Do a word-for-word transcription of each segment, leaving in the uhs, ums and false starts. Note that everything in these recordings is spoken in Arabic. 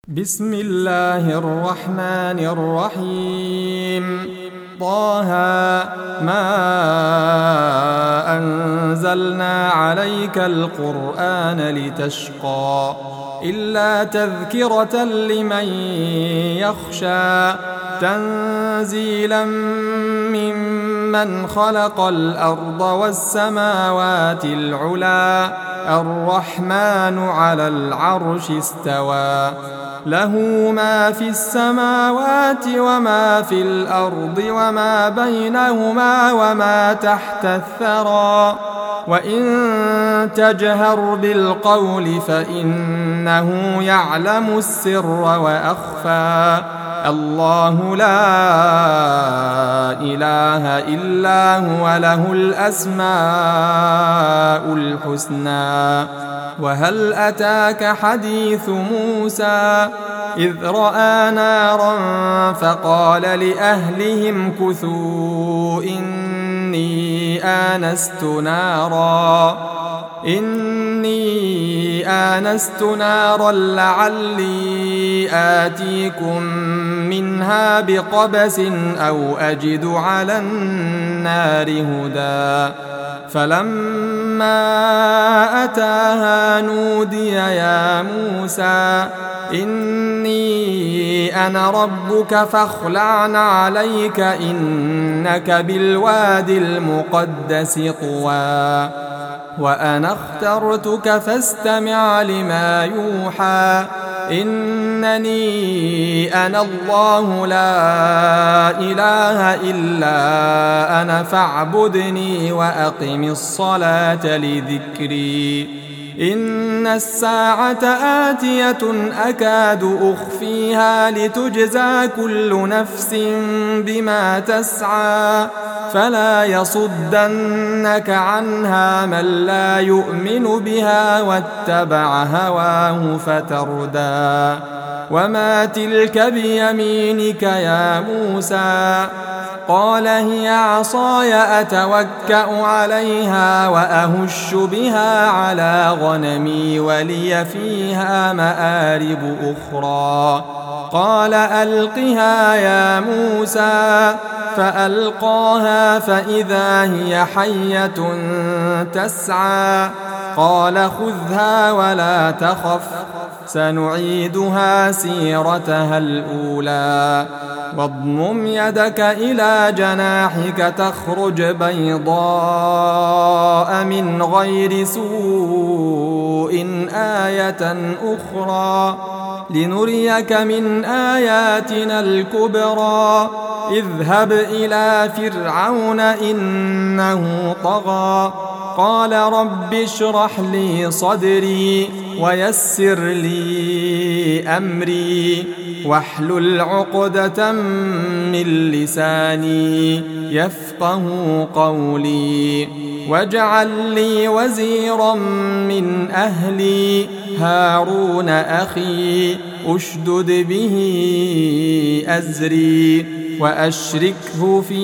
بسم الله الرحمن الرحيم. طه ما أنزلنا عليك القرآن لتشقى إلا تذكرة لمن يخشى تنزيلا ممن خلق الأرض والسماوات العلى الرحمن على العرش استوى له ما في السماوات وما في الأرض وما بينهما وما تحت الثرى وإن تجهر بالقول فإنه يعلم السر وأخفى الله لا إله إلا هو له الأسماء الحسنى. وهل أتاك حديث موسى إذ رأى نارا فقال لأهلهم كثوا إني آنست نارا إني آنست نارا لعلي آتيكم منها بقبس أو أجد على النار هدى فلما أتاها نودي يا موسى إني أنا ربك فاخلع عليك إنك بالوادي المقدس طوى وأنا اخترتك فاستمع لما يوحى إنني أنا الله لا إله إلا أنا فاعبدني وأقم الصلاة لذكري إن الساعة آتية أكاد أخفيها لتجزى كل نفس بما تسعى فلا يصدنك عنها من لا يؤمن بها واتبع هواه فتردى وما تلك بيمينك يا موسى قال هي عصاي أتوكأ عليها وأهش بها على غنمي ولي فيها مآرب أخرى قال ألقها يا موسى فألقاها فإذا هي حية تسعى قال خذها ولا تخف سنعيدها سيرتها الأولى واضمم يدك إلى جناحك تخرج بيضاء من غير سوء آية أخرى لنريك من آياتنا الكبرى اذهب إلى فرعون إنه طغى قال رب اشرح لي صدري ويسر لي أمري واحلل عقدة من لساني يفقه قولي واجعل لي وزيرا من أهلي هارون أخي أشدد به أزري وأشركه في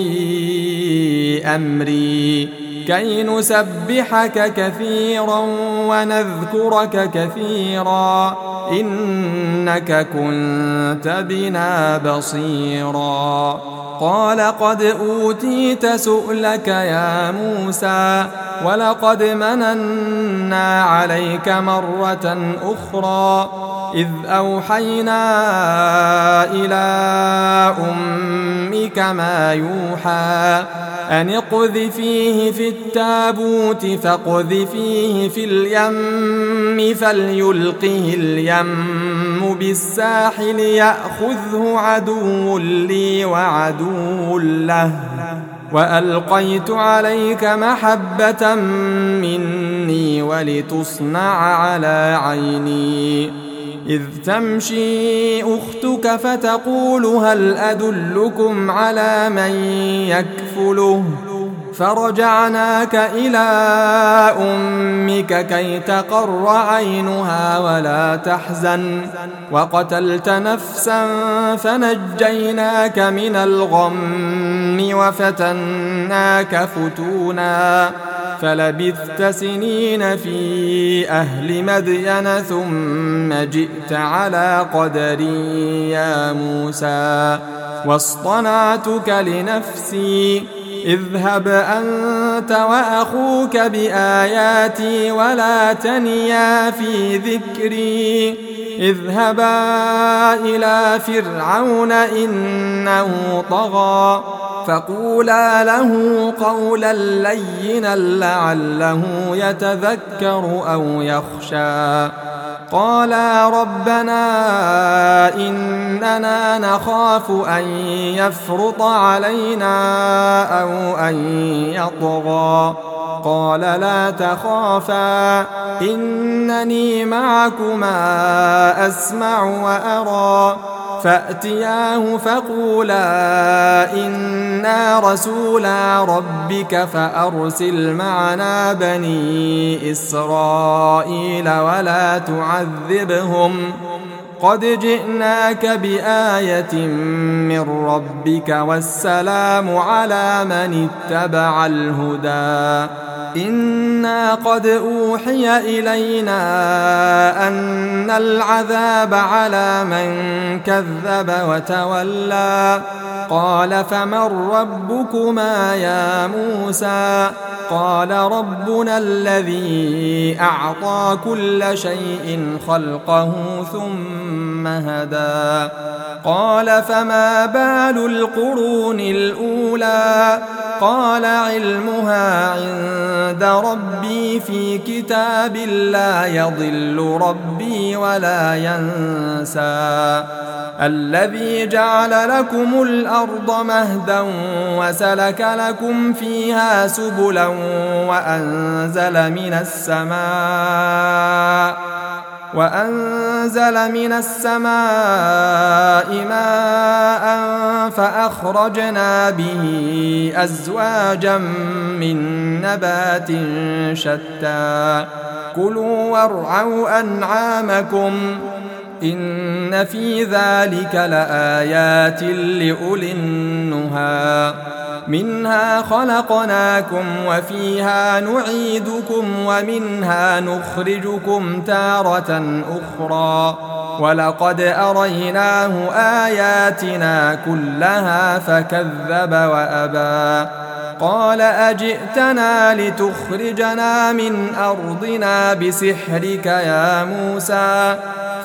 أمري كي نسبحك كثيرا ونذكرك كثيرا إنك كنت بنا بصيرا قال قد أوتيت سؤلك يا موسى ولقد مننا عليك مرة أخرى إذ أوحينا إلى أمك ما يوحى أن اقذفيه في التابوت فاقذفيه في اليم فليلقه اليم بالساحل يأخذه عدو لي وعدو له وألقيت عليك محبة مني ولتصنع على عيني إذ تمشي أختك فتقول هل أدلكم على من يكفله فرجعناك إلى أمك كي تقر عينها ولا تحزن وقتلت نفسا فنجيناك من الغم وفتناك فتونا فلبثت سنين في أهل مدين ثم جئت على قدري يا موسى واصطنعتك لنفسي اذهب أنت وأخوك بآياتي ولا تنيا في ذكري اذهبا إلى فرعون إنه طغى فقولا له قولا لينا لعله يتذكر أو يخشى قالا ربنا إننا نخاف أن يفرط علينا أو أن يطغى قال لا تخافا إنني معكما أسمع وأرى فأتياه فقولا إنا رسولا ربك فأرسل معنا بني إسرائيل ولا تعذبهم قد جئناك بآية من ربك والسلام على من اتبع الهدى إنا قد أوحي إلينا أن العذاب على من كذب وتولى قال فمن ربكما يا موسى قال ربنا الذي أعطى كل شيء خلقه ثم هدى قال فما بال القرون الأولى قال علمها عند ربي في كتاب لا يضل ربي ولا ينسى الذي جعل لكم الأرض مهدا وسلك لكم فيها سبلا وأنزل من السماء وأنزل من السماء ماء فأخرجنا به أزواجا من نبات شتى كلوا وارعوا أنعامكم إن في ذلك لآيات لأولي النهى منها خلقناكم وفيها نعيدكم ومنها نخرجكم تارة أخرى ولقد أريناه آياتنا كلها فكذب وأبى قال أجئتنا لتخرجنا من أرضنا بسحرك يا موسى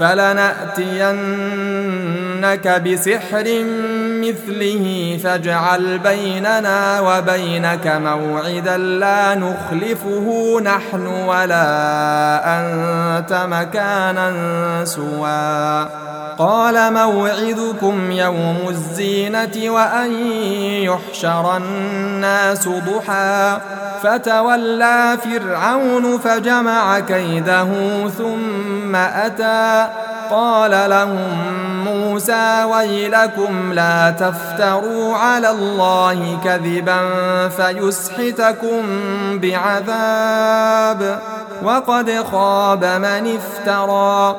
فلنأتينك بسحر مثله فاجعل بيننا وبينك موعدا لا نخلفه نحن ولا أنت مكانا سوى قال موعدكم يوم الزينة وأن يحشر الناس ضحى فتولى فرعون فجمع كيده ثم أتى قال لهم موسى ويلكم لا تفتروا على الله كذبا فيسحتكم بعذاب وقد خاب من افترى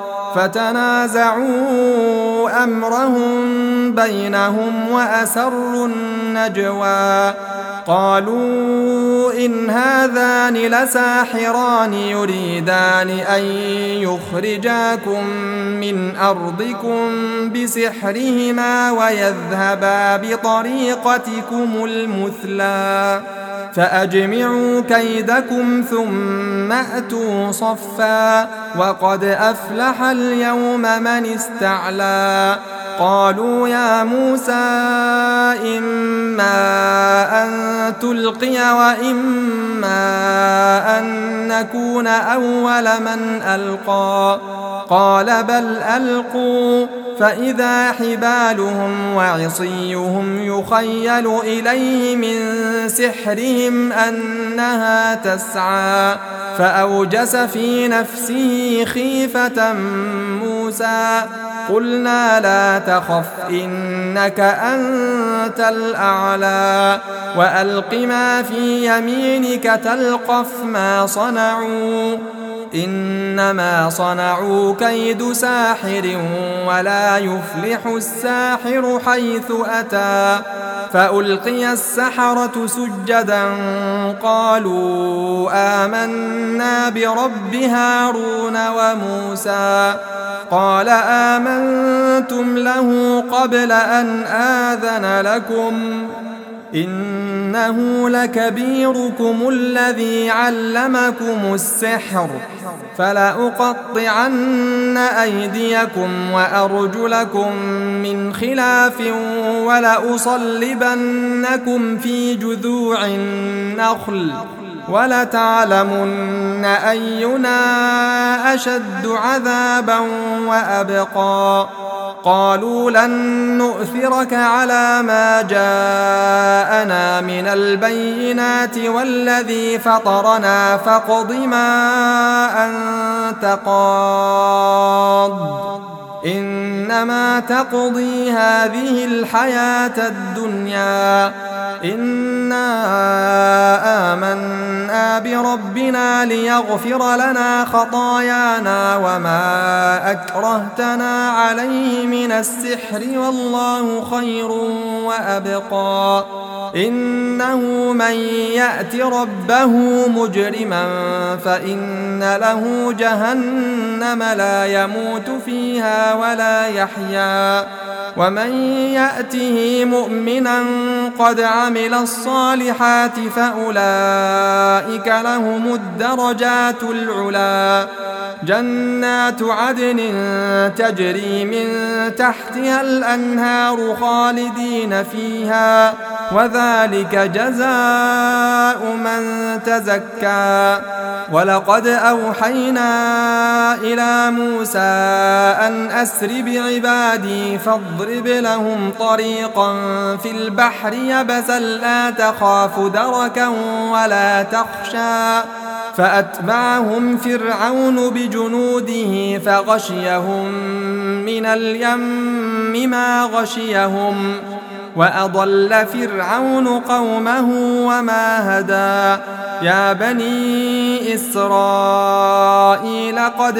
فتنازعوا أمرهم بينهم وأسروا النجوى قالوا إن هذان لساحران يريدان أن يخرجاكم من أرضكم بسحرهما ويذهبا بطريقتكم المثلى فأجمعوا كيدكم ثم أتوا صفا وقد أفلح اليوم من استعلى قالوا يا موسى إما أن تلقي وإما أن نكون أول من ألقى قال بل ألقوا فإذا حبالهم وعصيهم يخيل إليه من سحرهم أنها تسعى فأوجس في نفسه خيفة موسى قلنا لا تخف إنك أنت الأعلى وألق ما في يمينك تلقف ما صنعوا إنما صنعوا كيد ساحر ولا يفلح الساحر حيث أتى فألقي السحرة سجدا قالوا آمنا برب هارون وموسى قال آمنتم له قبل أن آذن لكم إنه لكبيركم الذي علمكم السحر فلأقطعن أيديكم وأرجلكم من خلاف ولأصلبنكم في جذوع النخل ولتعلمن أينا أشد عذابا وأبقى قالوا لن نؤثرك على ما جاءنا من البينات والذي فطرنا فاقض ما أنت قاض إنما تقضي هذه الحياة الدنيا إنا آمنا بربنا ليغفر لنا خطايانا وما أكرهتنا عليه من السحر والله خير وأبقى إنه من يأت ربه مجرما فإن له جهنم لا يموت فيها ولا يحيا ومن يأته مؤمنا قد عمل الصالحات فأولئك لهم الدرجات العلا جنات عدن تجري من تحتها الأنهار خالدين فيها وذلك جزاء من تزكى ولقد أوحينا إلى موسى أن أسر بعبادي فاضرب لهم طريقا في البحر يبسا لا تخاف دركا ولا تخشى فأتبعهم فرعون بجنوده فغشيهم من اليم ما غشيهم وأضل فرعون قومه وما هدى يا بني إسرائيل قد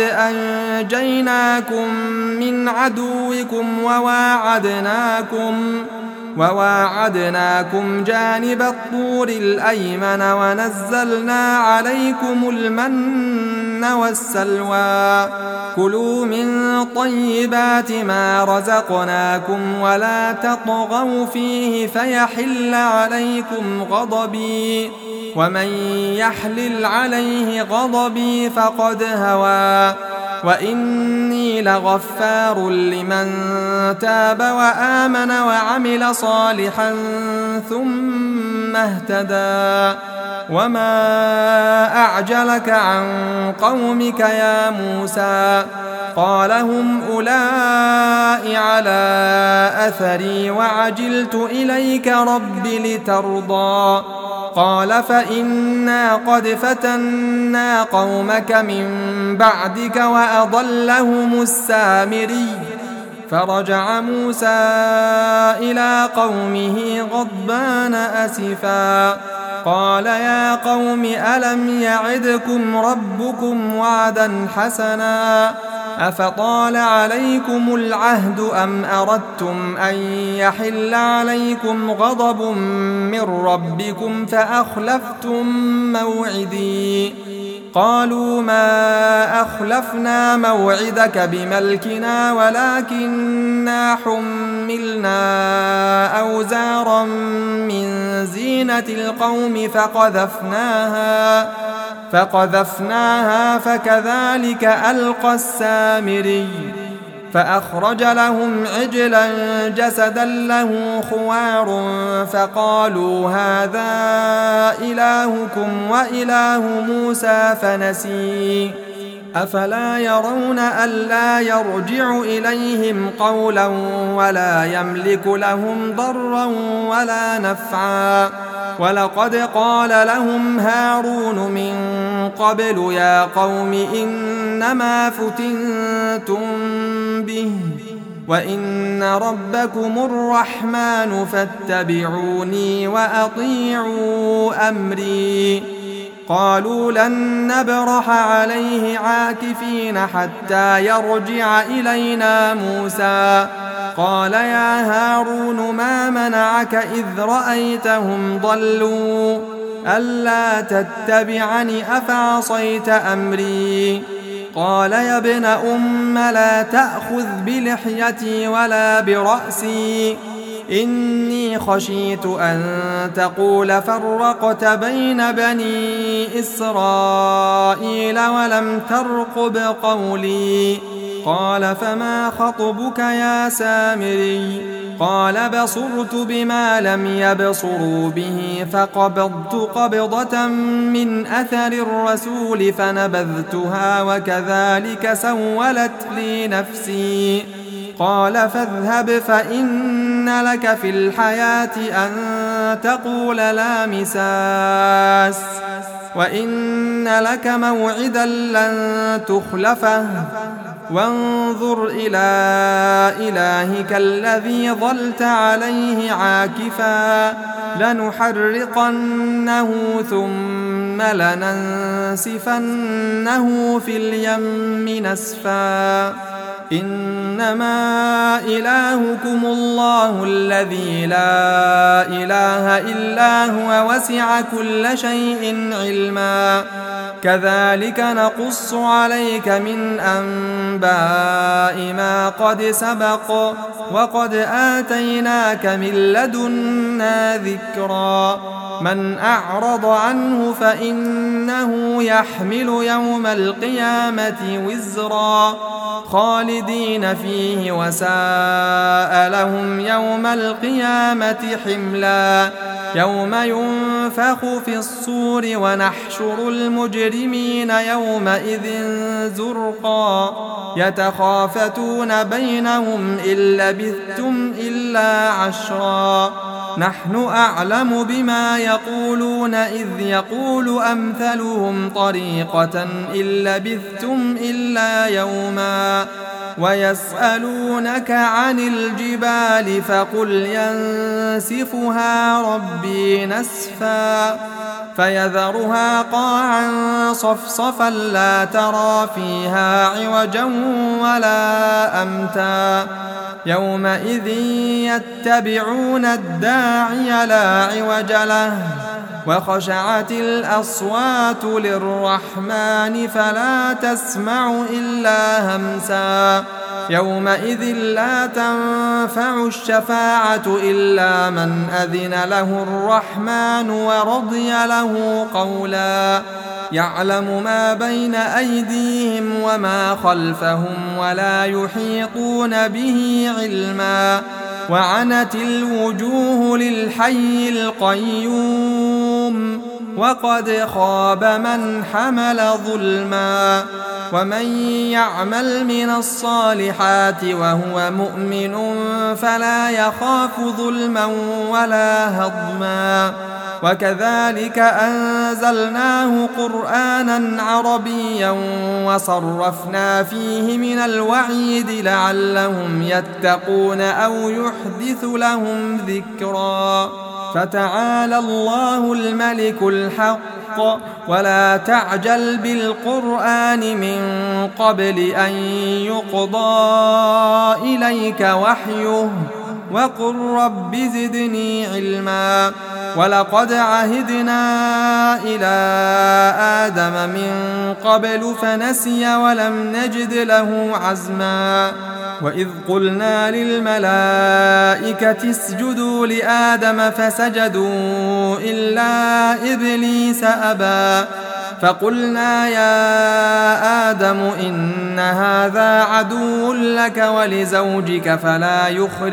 أنجيناكم من عدوكم وواعدناكم وواعدناكم جانب الطور الأيمن ونزلنا عليكم المن والسلوى كلوا من طيبات ما رزقناكم ولا تطغوا فيه فيحل عليكم غضبي ومن يحلل عليه غضبي فقد هوى وإني لغفار لمن تاب وآمن وعمل صالحا ثم اهتدى وما أعجلك عن قومك يا موسى قال هم أولئك على أثري وعجلت إليك رب لترضى قال فإنا قد فتنا قومك من بعدك وأضلهم السامري فرجع موسى إلى قومه غضبان أسفا قال يا قوم ألم يعدكم ربكم وعدا حسنا أفطال عليكم العهد أم أردتم أن يحل عليكم غضب من ربكم فأخلفتم موعدي قالوا ما أخلفنا موعدك بملكنا ولكننا حملنا أوزارا من زينة القوم فقذفناها فقذفناها فكذلك ألقى السامري فأخرج لهم عجلا جسدا له خوار فقالوا هذا إلهكم وإله موسى فنسي أفلا يرون ألا يرجع إليهم قولا ولا يملك لهم ضرا ولا نفعا ولقد قال لهم هارون من قبل يا قوم إنما فتنتم به وإن ربكم الرحمن فاتبعوني وأطيعوا أمري قالوا لن نبرح عليه عاكفين حتى يرجع إلينا موسى قال يا هارون ما منعك إذ رأيتهم ضلوا ألا تتبعني أفعصيت أمري قال يا ابن أم لا تأخذ بلحيتي ولا برأسي إني خشيت أن تقول فرقت بين بني إسرائيل ولم ترقب قولي قال فما خطبك يا سامري قال بصرت بما لم يبصروا به فقبضت قبضة من أثر الرسول فنبذتها وكذلك سولت لي نفسي قال فاذهب فإن لك في الحياة أن تقول لا مساس وإن لك موعدا لن تخلفه وانظر إلى إلهك الذي ظلت عليه عاكفا لنحرقنه ثم لننسفنه في اليم نسفا إنما إلهكم الله الذي لا إله إلا هو وسع كل شيء علما كذلك نقص عليك من أنباء ما قد سبق وقد آتيناك من لدنا ذكرا من أعرض عنه فإنه يحمل يوم القيامة وزرا خالدين فيه وساء لهم يوم القيامة حملا يوم ينفخ في الصور ونحشر المجرمين يومئذ زرقا يتخافتون بينهم إن لبثتم إلا عشرا نحن أعلم بما يقولون إذ يقول أمثلهم طريقة إن لبثتم إلا يوما ويسألونك عن الجبال فقل ينسفها ربي نسفا فيذرها قاعا صفصفا لا ترى فيها عوجا ولا أمتا يومئذ يتبعون الداعي لا عوج له وخشعت الأصوات للرحمن فلا تسمع إلا همسا يومئذ لا تنفع الشفاعة إلا من أذن له الرحمن ورضي له قولا يعلم ما بين أيديهم وما خلفهم ولا يحيطون به علما وعنت الوجوه للحي القيوم وقد خاب من حمل ظلما ومن يعمل من الصالحات وهو مؤمن فلا يخاف ظلما ولا هضما وكذلك أنزلناه قرآنا عربيا وصرفنا فيه من الوعيد لعلهم يتقون أو يحدث لهم ذكرا فتعالى الله الملك الحق ولا تعجل بالقرآن من قبل أن يقضى إليك وحيه وقل رب زدني علما ولقد عهدنا إلى آدم من قبل فنسي ولم نجد له عزما وإذ قلنا للملائكة اسجدوا لآدم فسجدوا إلا إبليس أبى فقلنا يا آدم إن هذا عدو لك ولزوجك فلا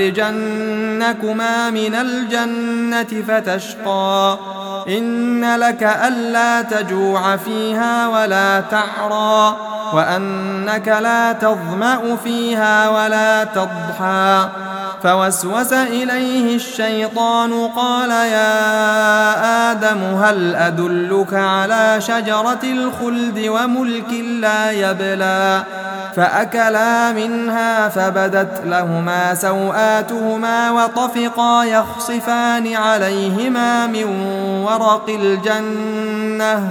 يخرجنكما من الجنة فتشقى إن لك ألا تجوع فيها ولا تعرى وأنك لا تظمأ فيها ولا تضحى. فوسوس إليه الشيطان قال يا آدم هل أدلك على شجرة الخلد وملك لا يبلى. فأكلا منها فبدت لهما سوآتهما وطفقا يخصفان عليهما من ورق الجنة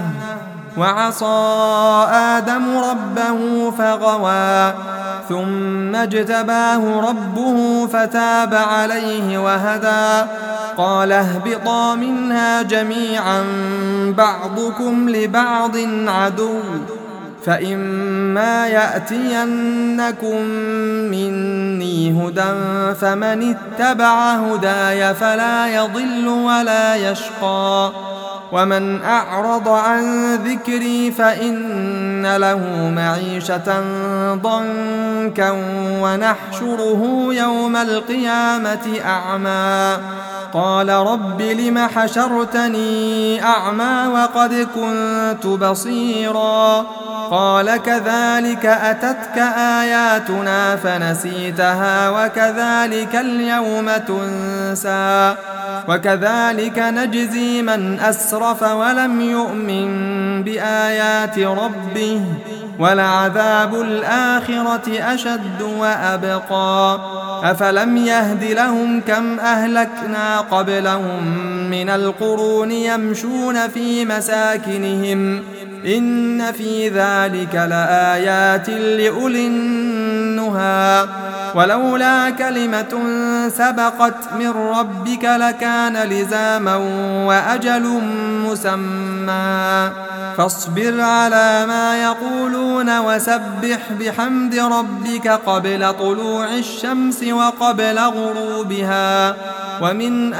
وعصى آدم ربه فغوى ثم اجتباه ربه فتاب عليه وهدى. قال اهبطا منها جميعا بعضكم لبعض عدو فإما يأتينكم مني هدى فمن اتبع هداي فلا يضل ولا يشقى ومن أعرض عن ذكري فإن له معيشة ضنكا ونحشره يوم القيامة أعمى. قال رب لم حشرتني أعمى وقد كنت بصيرا. قال كذلك أتتك آياتنا فنسيتها وكذلك اليوم تنسى وكذلك نجزي من أسرف ولم يؤمن بآيات ربه ولعذاب الآخرة أشد وأبقى. أفلم يهد لهم كم أهلكنا قبلهم من القرون يمشون في مساكنهم إن في ذلك لآيات لأولي النهى. ولولا كلمة سبقت من ربك لكان لزاما وأجل مسمى. فاصبر على ما يقولون وسبح بحمد ربك قبل طلوع الشمس وقبل غروبها ومن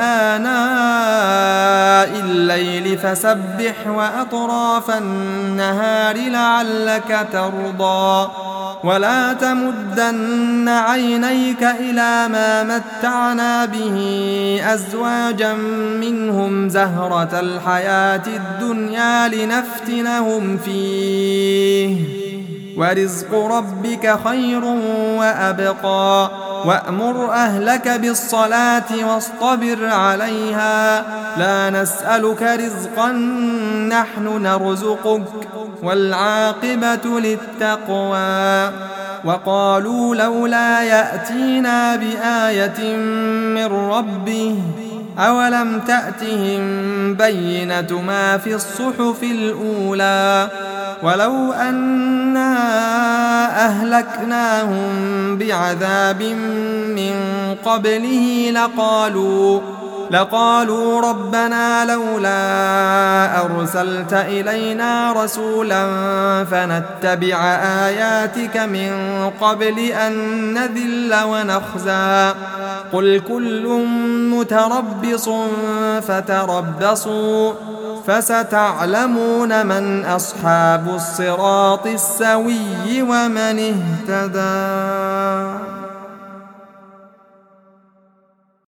آناء الليل فسبح وأطراف النهار لعلك ترضى. ولا تمدن عينيك إلى ما متعنا به أزواجا منهم زهرة الحياة الدنيا لنفتنهم فيه ورزق ربك خير وأبقى. وأمر أهلك بالصلاة واصطبر عليها لا نسألك رزقا نحن نرزقك والعاقبة للتقوى. وقالوا لولا يأتينا بآية من ربه أولم تأتهم بينة ما في الصحف الأولى. ولو أنا أهلكناهم بعذاب من قبله لقالوا لقالوا ربنا لولا أرسلت إلينا رسولا فنتبع آياتك من قبل أن نذل ونخزى. قل كل متربص فتربصوا فستعلمون من أصحاب الصراط السوي ومن اهتدى.